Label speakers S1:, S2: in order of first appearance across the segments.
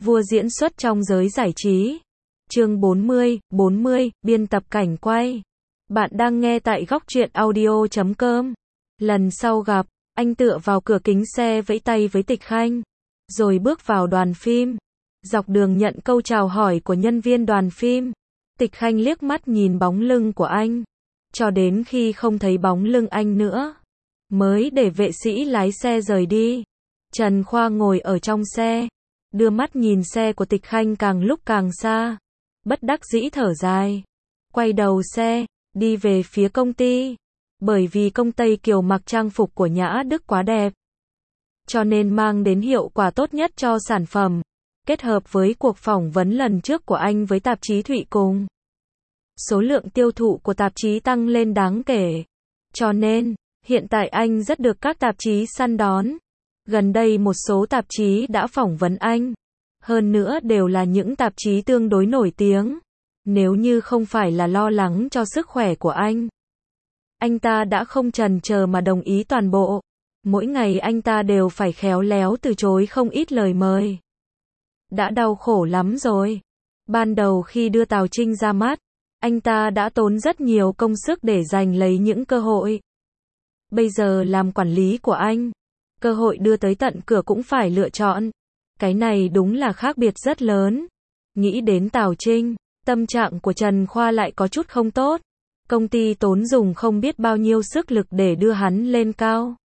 S1: Vua diễn xuất trong giới giải trí. Chương 40, biên tập cảnh quay. Bạn đang nghe tại góc truyện audio.com. Lần sau gặp, anh tựa vào cửa kính xe vẫy tay với Tịch Khanh, rồi bước vào đoàn phim. Dọc đường nhận câu chào hỏi của nhân viên đoàn phim, Tịch Khanh liếc mắt nhìn bóng lưng của anh, cho đến khi không thấy bóng lưng anh nữa, mới để vệ sĩ lái xe rời đi. Trần Khoa ngồi ở trong xe, đưa mắt nhìn xe của Tịch Khanh càng lúc càng xa, bất đắc dĩ thở dài, quay đầu xe, đi về phía công ty. Bởi vì công Tây Kiều mặc trang phục của Nhã Đức quá đẹp, cho nên mang đến hiệu quả tốt nhất cho sản phẩm. Kết hợp với cuộc phỏng vấn lần trước của anh với tạp chí Thụy Cùng, số lượng tiêu thụ của tạp chí tăng lên đáng kể. Cho nên, hiện tại anh rất được các tạp chí săn đón. Gần đây một số tạp chí đã phỏng vấn anh. Hơn nữa đều là những tạp chí tương đối nổi tiếng. Nếu như không phải là lo lắng cho sức khỏe của anh ta đã không chần chờ mà đồng ý toàn bộ. Mỗi ngày anh ta đều phải khéo léo từ chối không ít lời mời. Đã đau khổ lắm rồi. Ban đầu khi đưa Tào Trinh ra mắt, anh ta đã tốn rất nhiều công sức để giành lấy những cơ hội. Bây giờ làm quản lý của anh, cơ hội đưa tới tận cửa cũng phải lựa chọn. Cái này đúng là khác biệt rất lớn. Nghĩ đến Tào Trinh, tâm trạng của Trần Khoa lại có chút không tốt. Công ty tốn dùng không biết bao nhiêu sức lực để đưa hắn lên cao.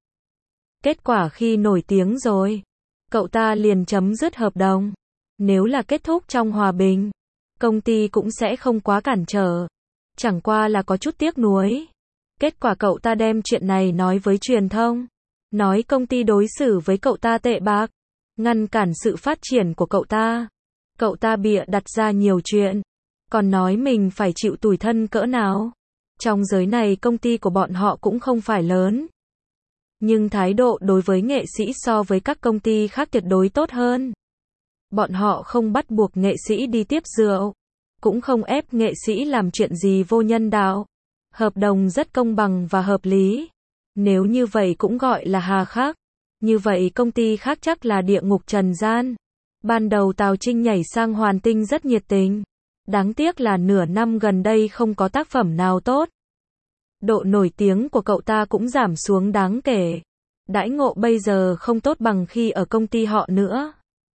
S1: Kết quả khi nổi tiếng rồi, cậu ta liền chấm dứt hợp đồng. Nếu là kết thúc trong hòa bình, công ty cũng sẽ không quá cản trở. Chẳng qua là có chút tiếc nuối. Kết quả cậu ta đem chuyện này nói với truyền thông. Nói công ty đối xử với cậu ta tệ bạc, ngăn cản sự phát triển của cậu ta. Cậu ta bịa đặt ra nhiều chuyện, còn nói mình phải chịu tủi thân cỡ nào. Trong giới này công ty của bọn họ cũng không phải lớn, nhưng thái độ đối với nghệ sĩ so với các công ty khác tuyệt đối tốt hơn. Bọn họ không bắt buộc nghệ sĩ đi tiếp rượu, cũng không ép nghệ sĩ làm chuyện gì vô nhân đạo. Hợp đồng rất công bằng và hợp lý. Nếu như vậy cũng gọi là hà khắc. Như vậy công ty khác chắc là địa ngục trần gian. Ban đầu Tào Trinh nhảy sang Hoàn Tinh rất nhiệt tình. Đáng tiếc là nửa năm gần đây không có tác phẩm nào tốt. Độ nổi tiếng của cậu ta cũng giảm xuống đáng kể. Đãi ngộ bây giờ không tốt bằng khi ở công ty họ nữa.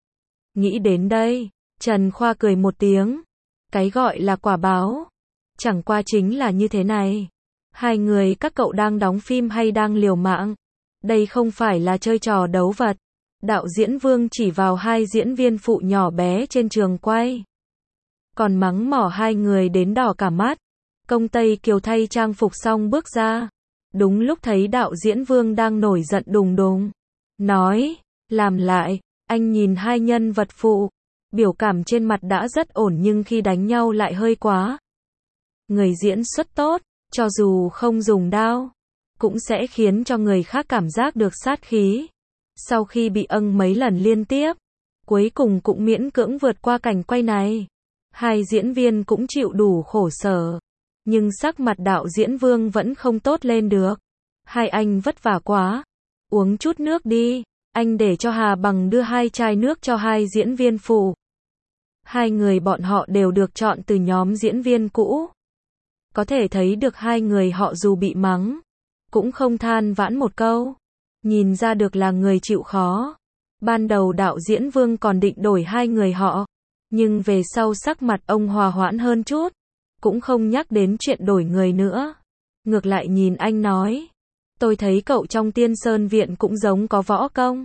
S1: Nghĩ đến đây, Trần Khoa cười một tiếng. Cái gọi là quả báo, chẳng qua chính là như thế này. Hai người các cậu đang đóng phim hay đang liều mạng? Đây không phải là chơi trò đấu vật. Đạo diễn Vương chỉ vào hai diễn viên phụ nhỏ bé trên trường quay, còn mắng mỏ hai người đến đỏ cả mắt. Công Tây Kiều thay trang phục xong bước ra. Đúng lúc thấy đạo diễn Vương đang nổi giận đùng đùng. Nói, làm lại. Anh nhìn hai nhân vật phụ, biểu cảm trên mặt đã rất ổn nhưng khi đánh nhau lại hơi quá. Người diễn xuất tốt, cho dù không dùng đao, cũng sẽ khiến cho người khác cảm giác được sát khí. Sau khi bị âng mấy lần liên tiếp, cuối cùng cũng miễn cưỡng vượt qua cảnh quay này. Hai diễn viên cũng chịu đủ khổ sở, nhưng sắc mặt đạo diễn Vương vẫn không tốt lên được. Hai anh vất vả quá, uống chút nước đi. Anh để cho Hà Bằng đưa hai chai nước cho hai diễn viên phụ. Hai người bọn họ đều được chọn từ nhóm diễn viên cũ. Có thể thấy được hai người họ dù bị mắng, cũng không than vãn một câu. Nhìn ra được là người chịu khó. Ban đầu đạo diễn Vương còn định đổi hai người họ, nhưng về sau sắc mặt ông hòa hoãn hơn chút, cũng không nhắc đến chuyện đổi người nữa. Ngược lại nhìn anh nói, tôi thấy cậu trong Tiên Sơn Viện cũng giống có võ công.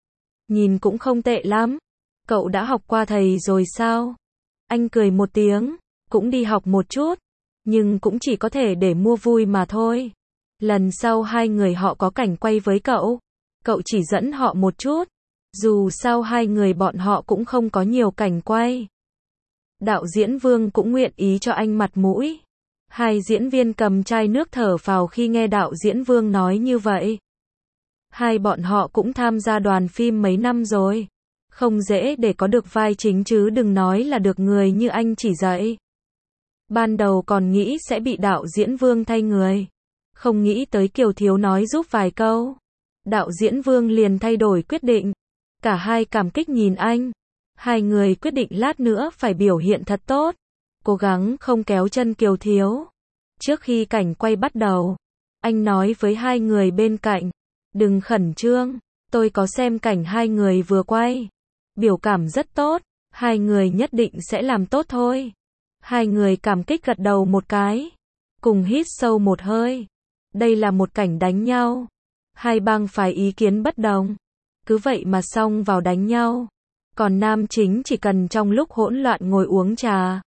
S1: Nhìn cũng không tệ lắm. Cậu đã học qua thầy rồi sao? Anh cười một tiếng, cũng đi học một chút, nhưng cũng chỉ có thể để mua vui mà thôi. Lần sau hai người họ có cảnh quay với cậu chỉ dẫn họ một chút. Dù sao hai người bọn họ cũng không có nhiều cảnh quay. Đạo diễn Vương cũng nguyện ý cho anh mặt mũi. Hai diễn viên cầm chai nước thở phào khi nghe đạo diễn Vương nói như vậy. Hai bọn họ cũng tham gia đoàn phim mấy năm rồi. Không dễ để có được vai chính chứ đừng nói là được người như anh chỉ dạy. Ban đầu còn nghĩ sẽ bị đạo diễn Vương thay người. Không nghĩ tới Kiều Thiếu nói giúp vài câu. Đạo diễn Vương liền thay đổi quyết định. Cả hai cảm kích nhìn anh. Hai người quyết định lát nữa phải biểu hiện thật tốt, cố gắng không kéo chân Kiều Thiếu. Trước khi cảnh quay bắt đầu, anh nói với hai người bên cạnh, đừng khẩn trương, tôi có xem cảnh hai người vừa quay. Biểu cảm rất tốt, hai người nhất định sẽ làm tốt thôi. Hai người cảm kích gật đầu một cái, cùng hít sâu một hơi. Đây là một cảnh đánh nhau. Hai bang phái ý kiến bất đồng. Cứ vậy mà xông vào đánh nhau. Còn nam chính chỉ cần trong lúc hỗn loạn ngồi uống trà.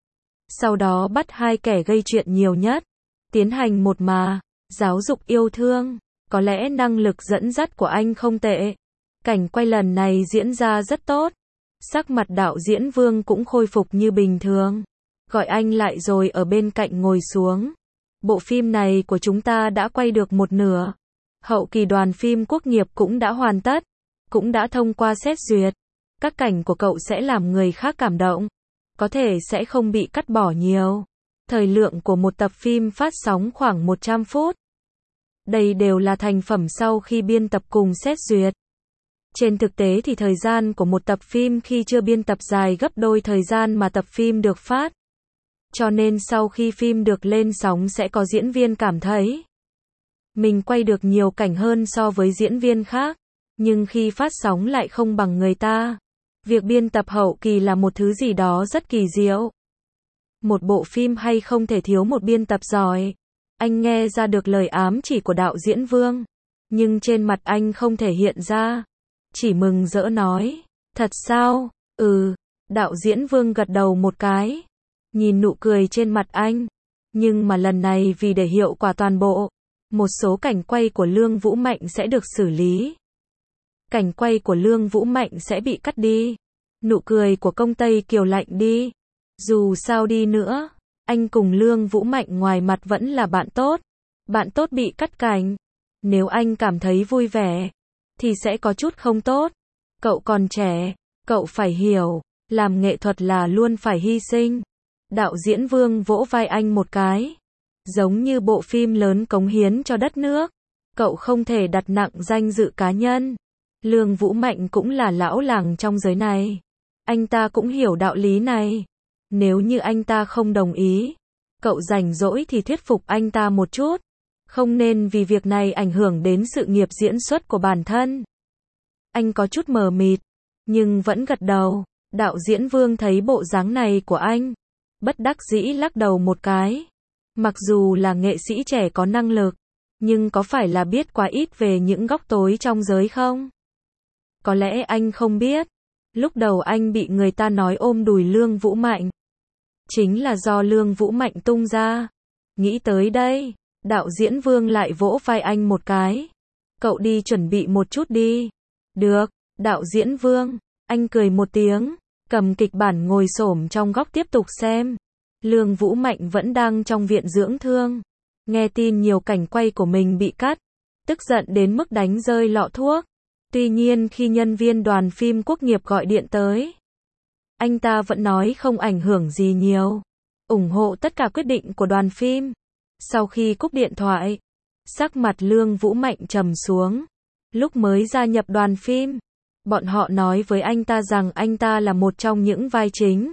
S1: Sau đó bắt hai kẻ gây chuyện nhiều nhất. Tiến hành một giáo dục yêu thương. Có lẽ năng lực dẫn dắt của anh không tệ. Cảnh quay lần này diễn ra rất tốt. Sắc mặt đạo diễn Vương cũng khôi phục như bình thường. Gọi anh lại rồi ở bên cạnh ngồi xuống. Bộ phim này của chúng ta đã quay được một nửa. Hậu kỳ đoàn phim quốc nghiệp cũng đã hoàn tất. Cũng đã thông qua xét duyệt. Các cảnh của cậu sẽ làm người khác cảm động. Có thể sẽ không bị cắt bỏ nhiều. Thời lượng của một tập phim phát sóng khoảng 100 phút. Đây đều là thành phẩm sau khi biên tập cùng xét duyệt. Trên thực tế thì thời gian của một tập phim khi chưa biên tập dài gấp đôi thời gian mà tập phim được phát. Cho nên sau khi phim được lên sóng sẽ có diễn viên cảm thấy mình quay được nhiều cảnh hơn so với diễn viên khác. Nhưng khi phát sóng lại không bằng người ta. Việc biên tập hậu kỳ là một thứ gì đó rất kỳ diệu. Một bộ phim hay không thể thiếu một biên tập giỏi. Anh nghe ra được lời ám chỉ của đạo diễn Vương. Nhưng trên mặt anh không thể hiện ra. Chỉ mừng rỡ nói. Thật sao? Đạo diễn Vương gật đầu một cái. Nhìn nụ cười trên mặt anh. Nhưng mà lần này vì để hiệu quả toàn bộ. Một số cảnh quay của Lương Vũ Mạnh sẽ được xử lý. Cảnh quay của Lương Vũ Mạnh sẽ bị cắt đi. Nụ cười của Công Tây Kiều lạnh đi. Dù sao đi nữa, anh cùng Lương Vũ Mạnh ngoài mặt vẫn là bạn tốt. Bạn tốt bị cắt cảnh. Nếu anh cảm thấy vui vẻ, thì sẽ có chút không tốt. Cậu còn trẻ, cậu phải hiểu, làm nghệ thuật là luôn phải hy sinh. Đạo diễn Vương vỗ vai anh một cái. Giống như bộ phim lớn cống hiến cho đất nước. Cậu không thể đặt nặng danh dự cá nhân. Lương Vũ Mạnh cũng là lão làng trong giới này. Anh ta cũng hiểu đạo lý này. Nếu như anh ta không đồng ý, cậu rảnh rỗi thì thuyết phục anh ta một chút. Không nên vì việc này ảnh hưởng đến sự nghiệp diễn xuất của bản thân. Anh có chút mờ mịt, nhưng vẫn gật đầu. Đạo diễn Vương thấy bộ dáng này của anh, bất đắc dĩ lắc đầu một cái. Mặc dù là nghệ sĩ trẻ có năng lực, nhưng có phải là biết quá ít về những góc tối trong giới không? Có lẽ anh không biết. Lúc đầu anh bị người ta nói ôm đùi Lương Vũ Mạnh. Chính là do Lương Vũ Mạnh tung ra. Nghĩ tới đây, đạo diễn Vương lại vỗ vai anh một cái. Cậu đi chuẩn bị một chút đi. Được, đạo diễn Vương. Anh cười một tiếng, cầm kịch bản ngồi xổm trong góc tiếp tục xem. Lương Vũ Mạnh vẫn đang trong viện dưỡng thương. Nghe tin nhiều cảnh quay của mình bị cắt. Tức giận đến mức đánh rơi lọ thuốc. Tuy nhiên khi nhân viên đoàn phim quốc nghiệp gọi điện tới, anh ta vẫn nói không ảnh hưởng gì nhiều. Ủng hộ tất cả quyết định của đoàn phim. Sau khi cúp điện thoại, sắc mặt Lương Vũ Mạnh trầm xuống. Lúc mới gia nhập đoàn phim, bọn họ nói với anh ta rằng anh ta là một trong những vai chính.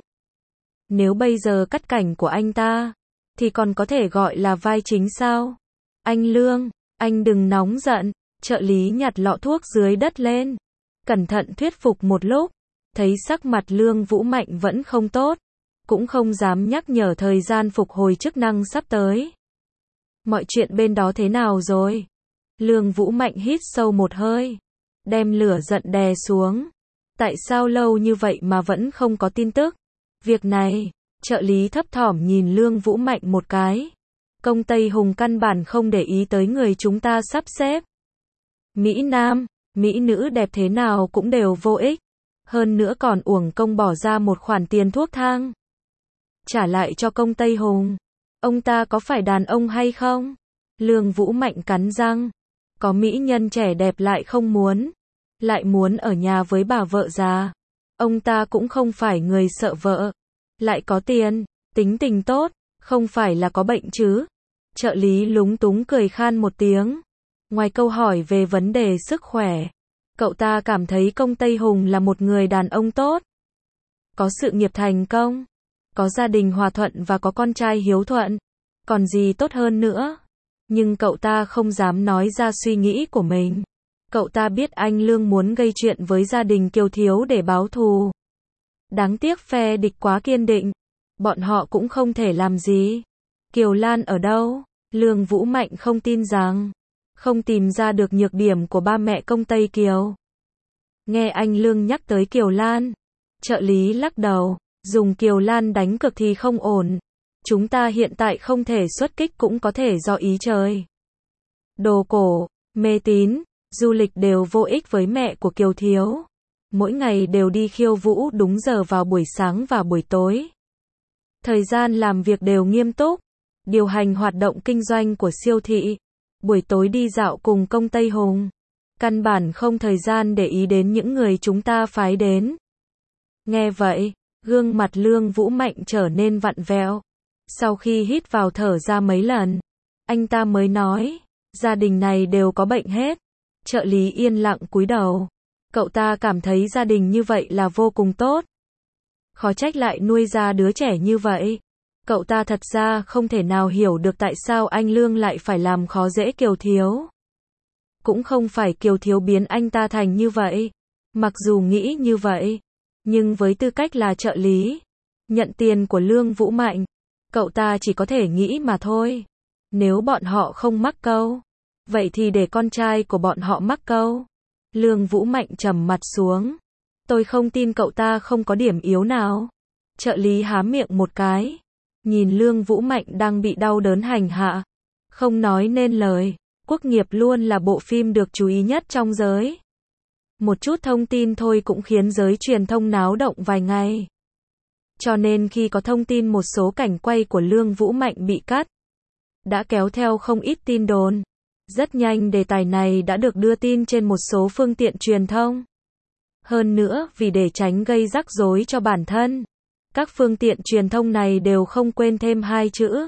S1: Nếu bây giờ cắt cảnh của anh ta, thì còn có thể gọi là vai chính sao? Anh Lương, anh đừng nóng giận. Trợ lý nhặt lọ thuốc dưới đất lên. Cẩn thận thuyết phục một lúc. Thấy sắc mặt Lương Vũ Mạnh vẫn không tốt. Cũng không dám nhắc nhở thời gian phục hồi chức năng sắp tới. Mọi chuyện bên đó thế nào rồi? Lương Vũ Mạnh hít sâu một hơi. Đem lửa giận đè xuống. Tại sao lâu như vậy mà vẫn không có tin tức? Việc này, trợ lý thấp thỏm nhìn Lương Vũ Mạnh một cái. Công Tây Hùng căn bản không để ý tới người chúng ta sắp xếp. Mỹ Nam, Mỹ nữ đẹp thế nào cũng đều vô ích. Hơn nữa còn uổng công bỏ ra một khoản tiền thuốc thang. Trả lại cho Công Tây Hùng. Ông ta có phải đàn ông hay không? Lương Vũ Mạnh cắn răng. Có mỹ nhân trẻ đẹp lại không muốn. Lại muốn ở nhà với bà vợ già. Ông ta cũng không phải người sợ vợ. Lại có tiền, tính tình tốt, không phải là có bệnh chứ. Trợ lý lúng túng cười khan một tiếng. Ngoài câu hỏi về vấn đề sức khỏe, cậu ta cảm thấy Công Tây Hùng là một người đàn ông tốt. có sự nghiệp thành công, có gia đình hòa thuận và có con trai hiếu thuận. Còn gì tốt hơn nữa? Nhưng cậu ta không dám nói ra suy nghĩ của mình. Cậu ta biết anh Lương muốn gây chuyện với gia đình Kiều Thiếu để báo thù. Đáng tiếc phe địch quá kiên định. Bọn họ cũng không thể làm gì. Kiều Lan ở đâu? Lương Vũ Mạnh không tin rằng không tìm ra được nhược điểm của ba mẹ công Tây Kiều. Nghe anh Lương nhắc tới Kiều Lan, trợ lý lắc đầu, dùng Kiều Lan đánh cược thì không ổn. Chúng ta hiện tại không thể xuất kích cũng có thể do ý trời. Đồ cổ, mê tín, du lịch đều vô ích với mẹ của Kiều Thiếu. Mỗi ngày đều đi khiêu vũ đúng giờ vào buổi sáng và buổi tối. Thời gian làm việc đều nghiêm túc, điều hành hoạt động kinh doanh của siêu thị. Buổi tối đi dạo cùng công Tây Hùng. Căn bản không thời gian để ý đến những người chúng ta phái đến. Nghe vậy, gương mặt Lương Vũ Mạnh trở nên vặn vẹo. Sau khi hít vào thở ra mấy lần, anh ta mới nói, gia đình này đều có bệnh hết. Trợ lý yên lặng cúi đầu. Cậu ta cảm thấy gia đình như vậy là vô cùng tốt. Khó trách lại nuôi ra đứa trẻ như vậy. Cậu ta thật ra không thể nào hiểu được tại sao anh Lương lại phải làm khó dễ Kiều Thiếu. Cũng không phải Kiều Thiếu biến anh ta thành như vậy. Mặc dù nghĩ như vậy, nhưng với tư cách là trợ lý, nhận tiền của Lương Vũ Mạnh, cậu ta chỉ có thể nghĩ mà thôi. Nếu bọn họ không mắc câu, vậy thì để con trai của bọn họ mắc câu. Lương Vũ Mạnh trầm mặt xuống. Tôi không tin cậu ta không có điểm yếu nào. Trợ lý há miệng một cái. Nhìn Lương Vũ Mạnh đang bị đau đớn hành hạ. Không nói nên lời. Quốc nghiệp luôn là bộ phim được chú ý nhất trong giới. Một chút thông tin thôi cũng khiến giới truyền thông náo động vài ngày. Cho nên khi có thông tin một số cảnh quay của Lương Vũ Mạnh bị cắt, đã kéo theo không ít tin đồn. Rất nhanh đề tài này đã được đưa tin trên một số phương tiện truyền thông. Hơn nữa, vì để tránh gây rắc rối cho bản thân, các phương tiện truyền thông này đều không quên thêm hai chữ.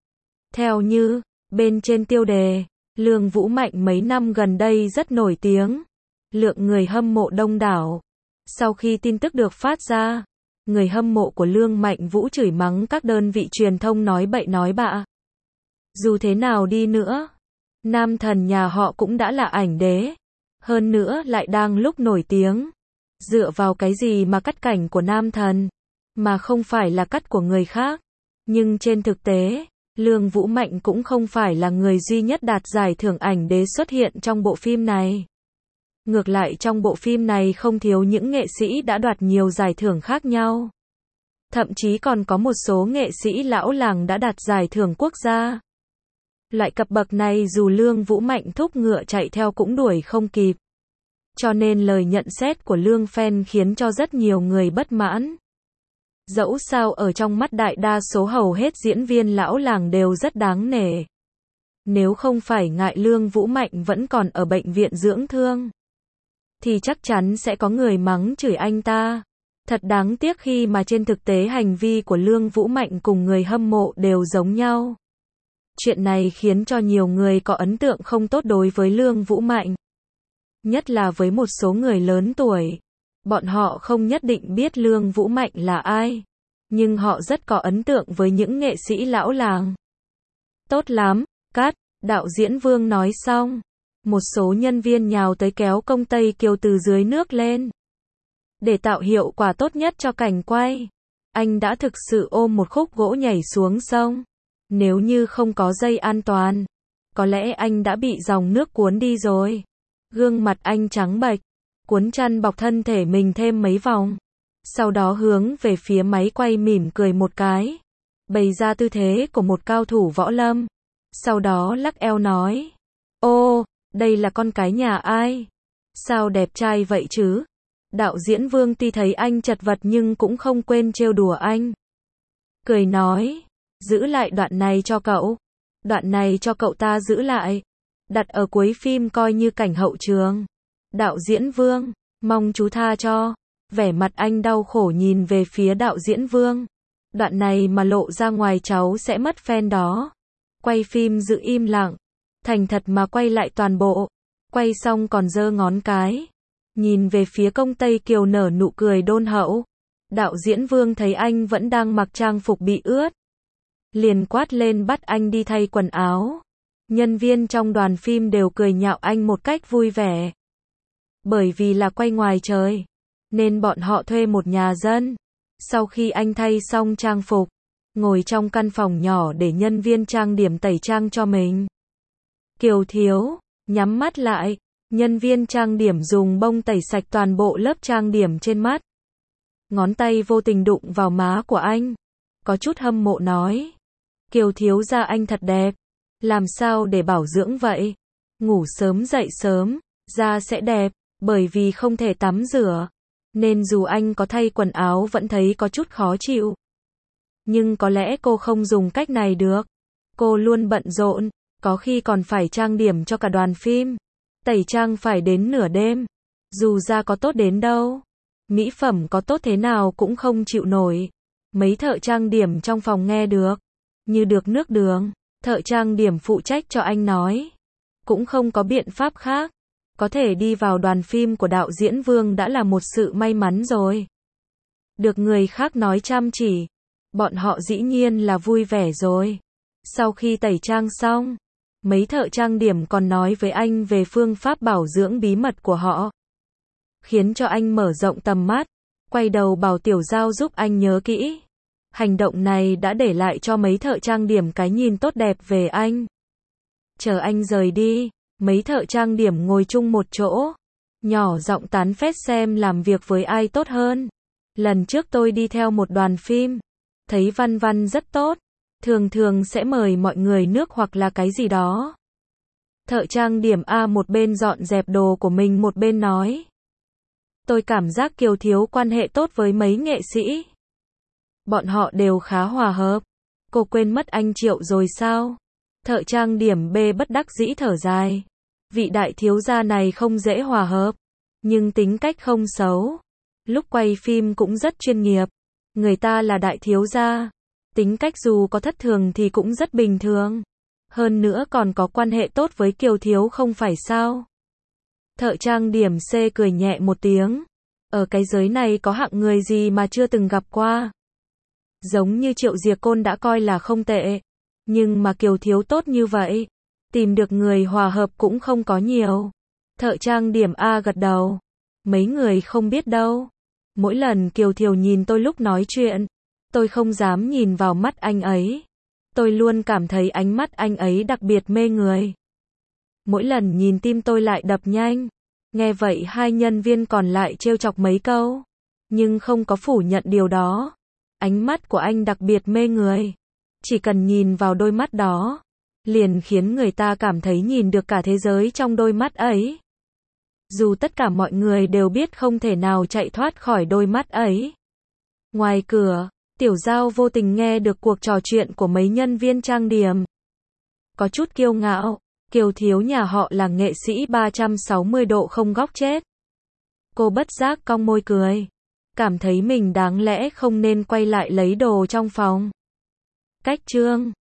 S1: Theo như, bên trên tiêu đề, Lương Vũ Mạnh mấy năm gần đây rất nổi tiếng. Lượng người hâm mộ đông đảo. Sau khi tin tức được phát ra, người hâm mộ của Lương Mạnh Vũ chửi mắng các đơn vị truyền thông nói bậy nói bạ. Dù thế nào đi nữa, nam thần nhà họ cũng đã là ảnh đế. Hơn nữa lại đang lúc nổi tiếng. Dựa vào cái gì mà cắt cảnh của nam thần, mà không phải là cắt của người khác. Nhưng trên thực tế, Lương Vũ Mạnh cũng không phải là người duy nhất đạt giải thưởng ảnh đế xuất hiện trong bộ phim này. Ngược lại trong bộ phim này không thiếu những nghệ sĩ đã đoạt nhiều giải thưởng khác nhau. Thậm chí còn có một số nghệ sĩ lão làng đã đạt giải thưởng quốc gia. Loại cấp bậc này dù Lương Vũ Mạnh thúc ngựa chạy theo cũng đuổi không kịp. Cho nên lời nhận xét của Lương fan khiến cho rất nhiều người bất mãn. Dẫu sao ở trong mắt đại đa số hầu hết diễn viên lão làng đều rất đáng nể. Nếu không phải ngại Lương Vũ Mạnh vẫn còn ở bệnh viện dưỡng thương, thì chắc chắn sẽ có người mắng chửi anh ta. Thật đáng tiếc khi mà trên thực tế hành vi của Lương Vũ Mạnh cùng người hâm mộ đều giống nhau. Chuyện này khiến cho nhiều người có ấn tượng không tốt đối với Lương Vũ Mạnh. Nhất là với một số người lớn tuổi. Bọn họ không nhất định biết Lương Vũ Mạnh là ai. Nhưng họ rất có ấn tượng với những nghệ sĩ lão làng. Tốt lắm, cắt, đạo diễn Vương nói xong. Một số nhân viên nhào tới kéo công Tây Kiều từ dưới nước lên. Để tạo hiệu quả tốt nhất cho cảnh quay, anh đã thực sự ôm một khúc gỗ nhảy xuống sông. Nếu như không có dây an toàn, có lẽ anh đã bị dòng nước cuốn đi rồi. Gương mặt anh trắng bệch, cuốn chăn bọc thân thể mình thêm mấy vòng. Sau đó hướng về phía máy quay mỉm cười một cái, bày ra tư thế của một cao thủ võ lâm. Sau đó lắc eo nói, ô, đây là con cái nhà ai? Sao đẹp trai vậy chứ? Đạo diễn Vương tuy thấy anh chật vật nhưng cũng không quên trêu đùa anh. Cười nói, giữ lại đoạn này cho cậu. Đoạn này cho cậu ta giữ lại. Đặt ở cuối phim coi như cảnh hậu trường. Đạo diễn Vương, mong chú tha cho. Vẻ mặt anh đau khổ nhìn về phía đạo diễn Vương. Đoạn này mà lộ ra ngoài cháu sẽ mất fan đó. Quay phim giữ im lặng. Thành thật mà quay lại toàn bộ. Quay xong còn giơ ngón cái. Nhìn về phía công Tây Kiều nở nụ cười đôn hậu. Đạo diễn Vương thấy anh vẫn đang mặc trang phục bị ướt, liền quát lên bắt anh đi thay quần áo. Nhân viên trong đoàn phim đều cười nhạo anh một cách vui vẻ. Bởi vì là quay ngoài trời, nên bọn họ thuê một nhà dân. Sau khi anh thay xong trang phục, ngồi trong căn phòng nhỏ để nhân viên trang điểm tẩy trang cho mình. Kiều Thiếu nhắm mắt lại, nhân viên trang điểm dùng bông tẩy sạch toàn bộ lớp trang điểm trên mắt. Ngón tay vô tình đụng vào má của anh, có chút hâm mộ nói: Kiều thiếu gia anh thật đẹp, làm sao để bảo dưỡng vậy? Ngủ sớm dậy sớm, da sẽ đẹp, bởi vì không thể tắm rửa, nên dù anh có thay quần áo vẫn thấy có chút khó chịu. Nhưng có lẽ cô không dùng cách này được. Cô luôn bận rộn, có khi còn phải trang điểm cho cả đoàn phim. Tẩy trang phải đến nửa đêm. Dù da có tốt đến đâu, mỹ phẩm có tốt thế nào cũng không chịu nổi. Mấy thợ trang điểm trong phòng nghe được, như được nước đường. Thợ trang điểm phụ trách cho anh nói, cũng không có biện pháp khác. Có thể đi vào đoàn phim của đạo diễn Vương đã là một sự may mắn rồi. Được người khác nói chăm chỉ, bọn họ dĩ nhiên là vui vẻ rồi. Sau khi tẩy trang xong, mấy thợ trang điểm còn nói với anh về phương pháp bảo dưỡng bí mật của họ, khiến cho anh mở rộng tầm mắt, quay đầu bảo Tiểu Giao giúp anh nhớ kỹ. Hành động này đã để lại cho mấy thợ trang điểm cái nhìn tốt đẹp về anh. Chờ anh rời đi, mấy thợ trang điểm ngồi chung một chỗ, nhỏ giọng tán phét xem làm việc với ai tốt hơn. Lần trước tôi đi theo một đoàn phim, thấy Văn Văn rất tốt, thường thường sẽ mời mọi người nước hoặc là cái gì đó. Thợ trang điểm A một bên dọn dẹp đồ của mình một bên nói, tôi cảm giác Kiều thiếu quan hệ tốt với mấy nghệ sĩ. Bọn họ đều khá hòa hợp. Cô quên mất anh Triệu rồi sao? Thợ trang điểm B bất đắc dĩ thở dài. Vị đại thiếu gia này không dễ hòa hợp, nhưng tính cách không xấu. Lúc quay phim cũng rất chuyên nghiệp. Người ta là đại thiếu gia, tính cách dù có thất thường thì cũng rất bình thường. Hơn nữa còn có quan hệ tốt với Kiều thiếu không phải sao? Thợ trang điểm C cười nhẹ một tiếng. Ở cái giới này có hạng người gì mà chưa từng gặp qua? Giống như Triệu Diệc Côn đã coi là không tệ, nhưng mà Kiều thiếu tốt như vậy, tìm được người hòa hợp cũng không có nhiều. Thợ trang điểm A gật đầu. Mấy người không biết đâu. Mỗi lần Kiều Thiều nhìn tôi lúc nói chuyện, tôi không dám nhìn vào mắt anh ấy. Tôi luôn cảm thấy ánh mắt anh ấy đặc biệt mê người. Mỗi lần nhìn tim tôi lại đập nhanh. Nghe vậy hai nhân viên còn lại trêu chọc mấy câu, nhưng không có phủ nhận điều đó. Ánh mắt của anh đặc biệt mê người. Chỉ cần nhìn vào đôi mắt đó, liền khiến người ta cảm thấy nhìn được cả thế giới trong đôi mắt ấy. Dù tất cả mọi người đều biết không thể nào chạy thoát khỏi đôi mắt ấy. Ngoài cửa, Tiểu Giao vô tình nghe được cuộc trò chuyện của mấy nhân viên trang điểm. Có chút kiêu ngạo, Kiều thiếu nhà họ là nghệ sĩ 360 độ không góc chết. Cô bất giác cong môi cười, cảm thấy mình đáng lẽ không nên quay lại lấy đồ trong phòng. Cách chương